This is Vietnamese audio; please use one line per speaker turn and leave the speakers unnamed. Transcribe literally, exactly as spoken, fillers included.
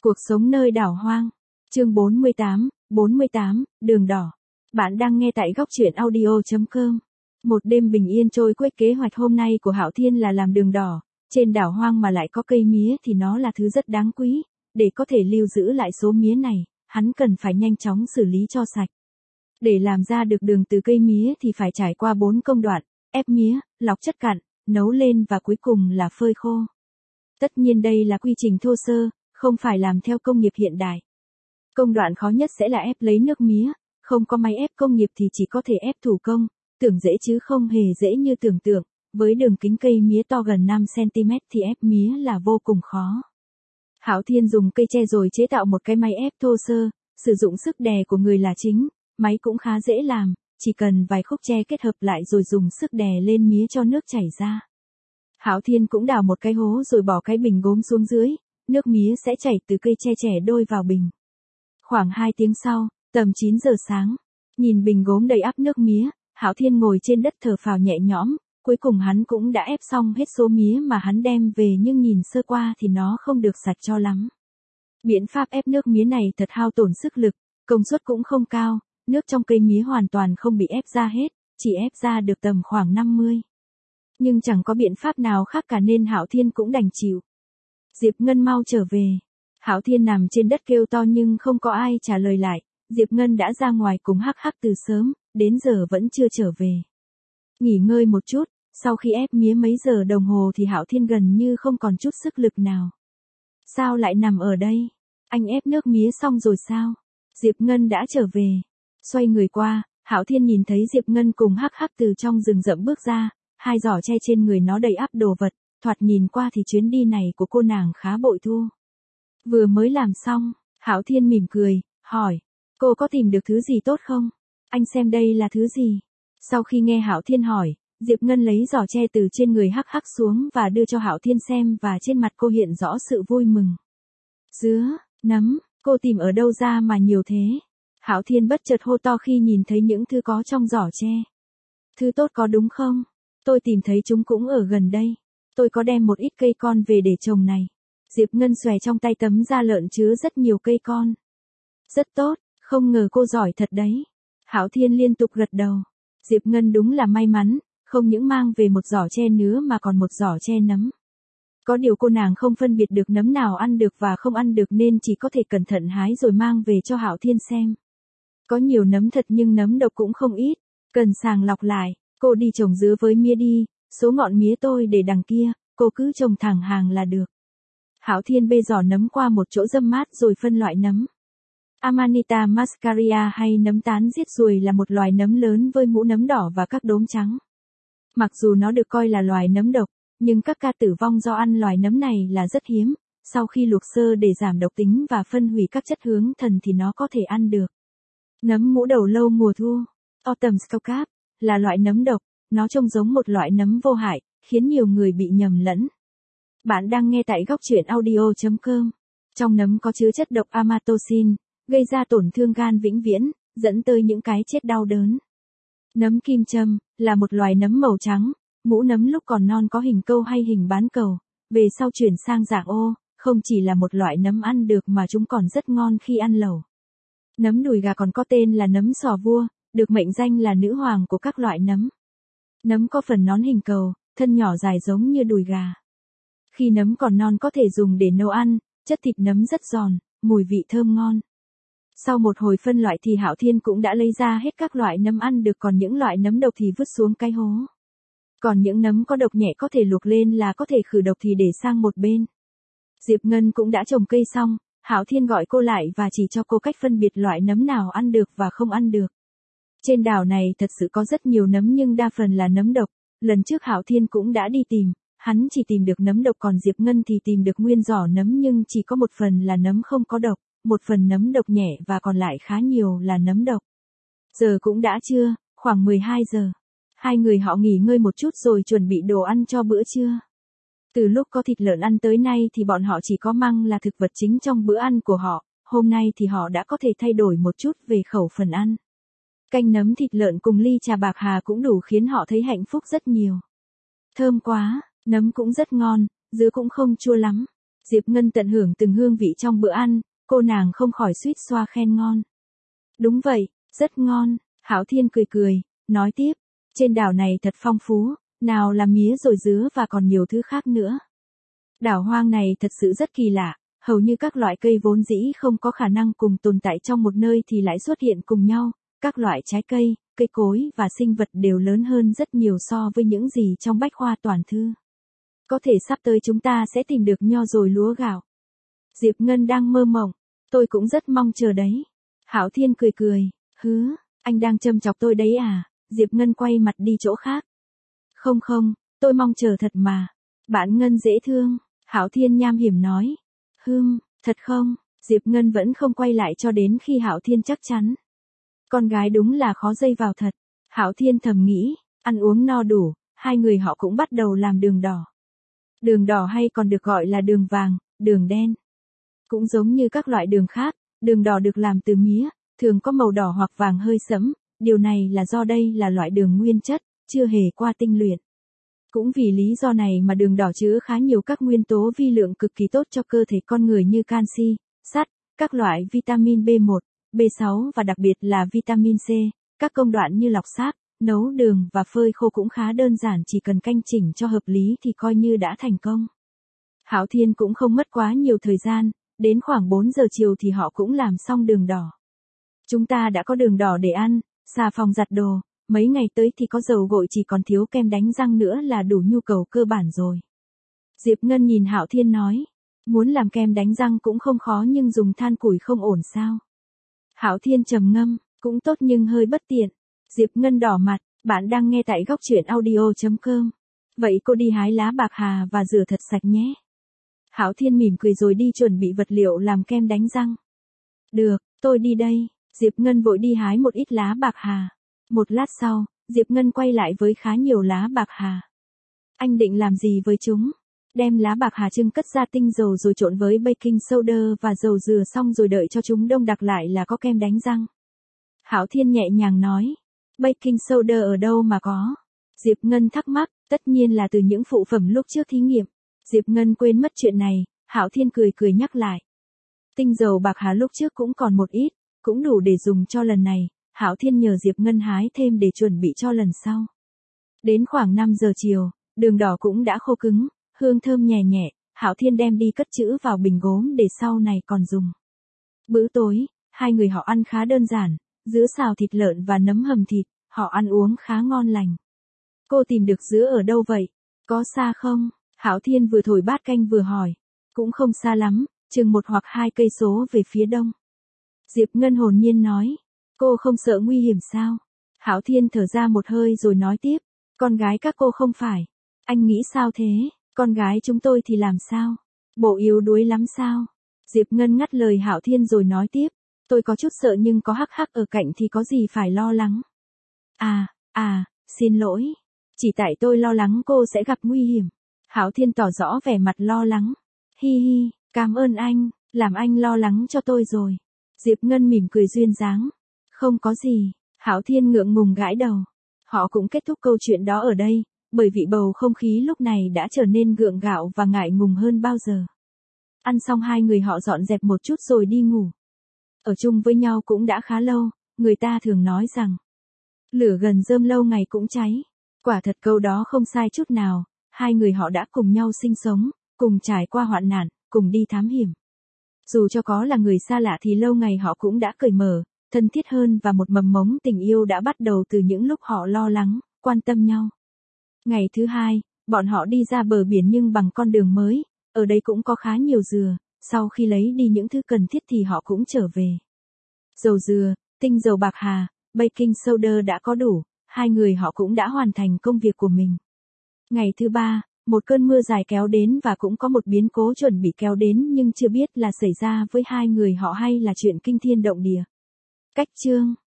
Cuộc sống nơi đảo hoang. Chương bốn mươi tám, bốn mươi tám, đường đỏ. Bạn đang nghe tại góc truyện audio chấm com. Một đêm bình yên trôi qua, kế hoạch hôm nay của Hạo Thiên là làm đường đỏ. Trên đảo hoang mà lại có cây mía thì nó là thứ rất đáng quý. Để có thể lưu giữ lại số mía này, hắn cần phải nhanh chóng xử lý cho sạch. Để làm ra được đường từ cây mía thì phải trải qua bốn công đoạn: ép mía, lọc chất cặn, nấu lên và cuối cùng là phơi khô. Tất nhiên đây là quy trình thô sơ, không phải làm theo công nghiệp hiện đại. Công đoạn khó nhất sẽ là ép lấy nước mía, không có máy ép công nghiệp thì chỉ có thể ép thủ công, tưởng dễ chứ không hề dễ như tưởng tượng, với đường kính cây mía to gần năm xăng ti mét thì ép mía là vô cùng khó. Hạo Thiên dùng cây tre rồi chế tạo một cái máy ép thô sơ, sử dụng sức đè của người là chính, máy cũng khá dễ làm, chỉ cần vài khúc tre kết hợp lại rồi dùng sức đè lên mía cho nước chảy ra. Hạo Thiên cũng đào một cái hố rồi bỏ cái bình gốm xuống dưới, nước mía sẽ chảy từ cây tre chẻ đôi vào bình. Khoảng hai tiếng sau, tầm chín giờ sáng, nhìn bình gốm đầy ắp nước mía, Hạo Thiên ngồi trên đất thở phào nhẹ nhõm, cuối cùng hắn cũng đã ép xong hết số mía mà hắn đem về, nhưng nhìn sơ qua thì nó không được sạch cho lắm. Biện pháp ép nước mía này thật hao tổn sức lực, công suất cũng không cao, nước trong cây mía hoàn toàn không bị ép ra hết, chỉ ép ra được tầm khoảng năm mươi. Nhưng chẳng có biện pháp nào khác cả nên Hạo Thiên cũng đành chịu. Diệp Ngân mau trở về. Hạo Thiên nằm trên đất kêu to nhưng không có ai trả lời lại. Diệp Ngân đã ra ngoài cùng Hắc Hắc từ sớm, đến giờ vẫn chưa trở về. Nghỉ ngơi một chút, sau khi ép mía mấy giờ đồng hồ thì Hạo Thiên gần như không còn chút sức lực nào. Sao lại nằm ở đây? Anh ép nước mía xong rồi sao? Diệp Ngân đã trở về. Xoay người qua, Hạo Thiên nhìn thấy Diệp Ngân cùng Hắc Hắc từ trong rừng rậm bước ra, hai giỏ tre trên người nó đầy ắp đồ vật, thoạt nhìn qua thì chuyến đi này của cô nàng khá bội thu. Vừa mới làm xong, Hạo Thiên mỉm cười, hỏi, cô có tìm được thứ gì tốt không? Anh xem đây là thứ gì? Sau khi nghe Hạo Thiên hỏi, Diệp Ngân lấy giỏ tre từ trên người Hắc Hắc xuống và đưa cho Hạo Thiên xem, và trên mặt cô hiện rõ sự vui mừng. Dứa, nấm, cô tìm ở đâu ra mà nhiều thế? Hạo Thiên bất chợt hô to khi nhìn thấy những thứ có trong giỏ tre. Thứ tốt có đúng không? Tôi tìm thấy chúng cũng ở gần đây. Tôi có đem một ít cây con về để trồng này. Diệp Ngân xòe trong tay tấm da lợn chứa rất nhiều cây con. Rất tốt, không ngờ cô giỏi thật đấy. Hạo Thiên liên tục gật đầu. Diệp Ngân đúng là may mắn, không những mang về một giỏ tre nữa mà còn một giỏ tre nấm. Có điều cô nàng không phân biệt được nấm nào ăn được và không ăn được nên chỉ có thể cẩn thận hái rồi mang về cho Hạo Thiên xem. Có nhiều nấm thật nhưng nấm độc cũng không ít, cần sàng lọc lại. Cô đi trồng dứa với mía đi, số ngọn mía tôi để đằng kia, cô cứ trồng thẳng hàng là được. Hạo Thiên bê giỏ nấm qua một chỗ râm mát rồi phân loại nấm. Amanita muscaria hay nấm tán giết ruồi là một loài nấm lớn với mũ nấm đỏ và các đốm trắng. Mặc dù nó được coi là loài nấm độc, nhưng các ca tử vong do ăn loài nấm này là rất hiếm. Sau khi luộc sơ để giảm độc tính và phân hủy các chất hướng thần thì nó có thể ăn được. Nấm mũ đầu lâu mùa thu, Autumn Skullcap, là loại nấm độc, nó trông giống một loại nấm vô hại, khiến nhiều người bị nhầm lẫn. Bạn đang nghe tại góc truyện audio chấm com. Trong nấm có chứa chất độc amatoxin, gây ra tổn thương gan vĩnh viễn, dẫn tới những cái chết đau đớn. Nấm kim châm, là một loài nấm màu trắng, mũ nấm lúc còn non có hình câu hay hình bán cầu, về sau chuyển sang dạng ô, không chỉ là một loại nấm ăn được mà chúng còn rất ngon khi ăn lẩu. Nấm đùi gà còn có tên là nấm sò vua, được mệnh danh là nữ hoàng của các loại nấm. Nấm có phần nón hình cầu, thân nhỏ dài giống như đùi gà. Khi nấm còn non có thể dùng để nấu ăn, chất thịt nấm rất giòn, mùi vị thơm ngon. Sau một hồi phân loại thì Hạo Thiên cũng đã lấy ra hết các loại nấm ăn được, còn những loại nấm độc thì vứt xuống cái hố. Còn những nấm có độc nhẹ có thể luộc lên là có thể khử độc thì để sang một bên. Diệp Ngân cũng đã trồng cây xong, Hạo Thiên gọi cô lại và chỉ cho cô cách phân biệt loại nấm nào ăn được và không ăn được. Trên đảo này thật sự có rất nhiều nấm nhưng đa phần là nấm độc. Lần trước Hạo Thiên cũng đã đi tìm, hắn chỉ tìm được nấm độc, còn Diệp Ngân thì tìm được nguyên giỏ nấm nhưng chỉ có một phần là nấm không có độc, một phần nấm độc nhẹ và còn lại khá nhiều là nấm độc. Giờ cũng đã trưa, khoảng mười hai giờ. Hai người họ nghỉ ngơi một chút rồi chuẩn bị đồ ăn cho bữa trưa. Từ lúc có thịt lợn ăn tới nay thì bọn họ chỉ có măng là thực vật chính trong bữa ăn của họ, hôm nay thì họ đã có thể thay đổi một chút về khẩu phần ăn. Canh nấm thịt lợn cùng ly trà bạc hà cũng đủ khiến họ thấy hạnh phúc rất nhiều. Thơm quá, nấm cũng rất ngon, dứa cũng không chua lắm. Diệp Ngân tận hưởng từng hương vị trong bữa ăn, cô nàng không khỏi suýt xoa khen ngon. Đúng vậy, rất ngon, Hạo Thiên cười cười, nói tiếp, trên đảo này thật phong phú, nào là mía rồi dứa và còn nhiều thứ khác nữa. Đảo hoang này thật sự rất kỳ lạ, hầu như các loại cây vốn dĩ không có khả năng cùng tồn tại trong một nơi thì lại xuất hiện cùng nhau, các loại trái cây, cây cối và sinh vật đều lớn hơn rất nhiều so với những gì trong bách khoa toàn thư. Có thể sắp tới chúng ta sẽ tìm được nho rồi lúa gạo. Diệp Ngân đang mơ mộng, tôi cũng rất mong chờ đấy. Hạo Thiên cười cười, hứ, anh đang châm chọc tôi đấy à? Diệp Ngân quay mặt đi chỗ khác. Không không, tôi mong chờ thật mà. Bạn Ngân dễ thương, Hạo Thiên nham hiểm nói. Hừm, thật không? Diệp Ngân vẫn không quay lại cho đến khi Hạo Thiên chắc chắn. Con gái đúng là khó dây vào thật. Hạo Thiên thầm nghĩ, ăn uống no đủ, hai người họ cũng bắt đầu làm đường đỏ. Đường đỏ hay còn được gọi là đường vàng, đường đen. Cũng giống như các loại đường khác, đường đỏ được làm từ mía, thường có màu đỏ hoặc vàng hơi sẫm, điều này là do đây là loại đường nguyên chất, chưa hề qua tinh luyện. Cũng vì lý do này mà đường đỏ chứa khá nhiều các nguyên tố vi lượng cực kỳ tốt cho cơ thể con người như canxi, sắt, các loại vitamin B một, B sáu và đặc biệt là vitamin C. Các công đoạn như lọc sáp, nấu đường và phơi khô cũng khá đơn giản, chỉ cần canh chỉnh cho hợp lý thì coi như đã thành công. Hạo Thiên cũng không mất quá nhiều thời gian, đến khoảng bốn giờ chiều thì họ cũng làm xong đường đỏ. Chúng ta đã có đường đỏ để ăn, xà phòng giặt đồ, mấy ngày tới thì có dầu gội, chỉ còn thiếu kem đánh răng nữa là đủ nhu cầu cơ bản rồi. Diệp Ngân nhìn Hạo Thiên nói, muốn làm kem đánh răng cũng không khó nhưng dùng than củi không ổn sao? Hạo Thiên trầm ngâm, cũng tốt nhưng hơi bất tiện. Diệp Ngân đỏ mặt, bạn đang nghe tại góc truyện audio chấm com. Vậy cô đi hái lá bạc hà và rửa thật sạch nhé. Hạo Thiên mỉm cười rồi đi chuẩn bị vật liệu làm kem đánh răng. Được, tôi đi đây. Diệp Ngân vội đi hái một ít lá bạc hà. Một lát sau, Diệp Ngân quay lại với khá nhiều lá bạc hà. Anh định làm gì với chúng? Đem lá bạc hà chưng cất ra tinh dầu rồi trộn với baking soda và dầu dừa xong rồi đợi cho chúng đông đặc lại là có kem đánh răng. Hạo Thiên nhẹ nhàng nói. Baking soda ở đâu mà có? Diệp Ngân thắc mắc, tất nhiên là từ những phụ phẩm lúc trước thí nghiệm. Diệp Ngân quên mất chuyện này, Hạo Thiên cười cười nhắc lại. Tinh dầu bạc hà lúc trước cũng còn một ít, cũng đủ để dùng cho lần này. Hạo Thiên nhờ Diệp Ngân hái thêm để chuẩn bị cho lần sau. Đến khoảng năm giờ chiều, đường đỏ cũng đã khô cứng, hương thơm nhẹ nhẹ, Hạo Thiên đem đi cất trữ vào bình gốm để sau này còn dùng. Bữa tối, hai người họ ăn khá đơn giản, dứa xào thịt lợn và nấm hầm thịt, họ ăn uống khá ngon lành. Cô tìm được dứa ở đâu vậy? Có xa không? Hạo Thiên vừa thổi bát canh vừa hỏi. Cũng không xa lắm, chừng một hoặc hai cây số về phía đông. Diệp Ngân hồn nhiên nói. Cô không sợ nguy hiểm sao? Hạo Thiên thở ra một hơi rồi nói tiếp. Con gái các cô không phải. Anh nghĩ sao thế? Con gái chúng tôi thì làm sao? Bộ yếu đuối lắm sao? Diệp Ngân ngắt lời Hạo Thiên rồi nói tiếp. Tôi có chút sợ nhưng có hắc hắc ở cạnh thì có gì phải lo lắng. À, à, xin lỗi. Chỉ tại tôi lo lắng cô sẽ gặp nguy hiểm. Hạo Thiên tỏ rõ vẻ mặt lo lắng. Hi hi, cảm ơn anh, làm anh lo lắng cho tôi rồi. Diệp Ngân mỉm cười duyên dáng. Không có gì, Hạo Thiên ngượng ngùng gãi đầu. Họ cũng kết thúc câu chuyện đó ở đây, bởi vì bầu không khí lúc này đã trở nên gượng gạo và ngại ngùng hơn bao giờ. Ăn xong hai người họ dọn dẹp một chút rồi đi ngủ. Ở chung với nhau cũng đã khá lâu, người ta thường nói rằng lửa gần rơm lâu ngày cũng cháy. Quả thật câu đó không sai chút nào, hai người họ đã cùng nhau sinh sống, cùng trải qua hoạn nạn, cùng đi thám hiểm. Dù cho có là người xa lạ thì lâu ngày họ cũng đã cởi mở, thân thiết hơn và một mầm mống tình yêu đã bắt đầu từ những lúc họ lo lắng, quan tâm nhau. Ngày thứ hai, bọn họ đi ra bờ biển nhưng bằng con đường mới, ở đây cũng có khá nhiều dừa, sau khi lấy đi những thứ cần thiết thì họ cũng trở về. Dầu dừa, tinh dầu bạc hà, baking soda đã có đủ, hai người họ cũng đã hoàn thành công việc của mình. Ngày thứ ba, một cơn mưa dài kéo đến và cũng có một biến cố chuẩn bị kéo đến nhưng chưa biết là xảy ra với hai người họ hay là chuyện kinh thiên động địa. Cách chương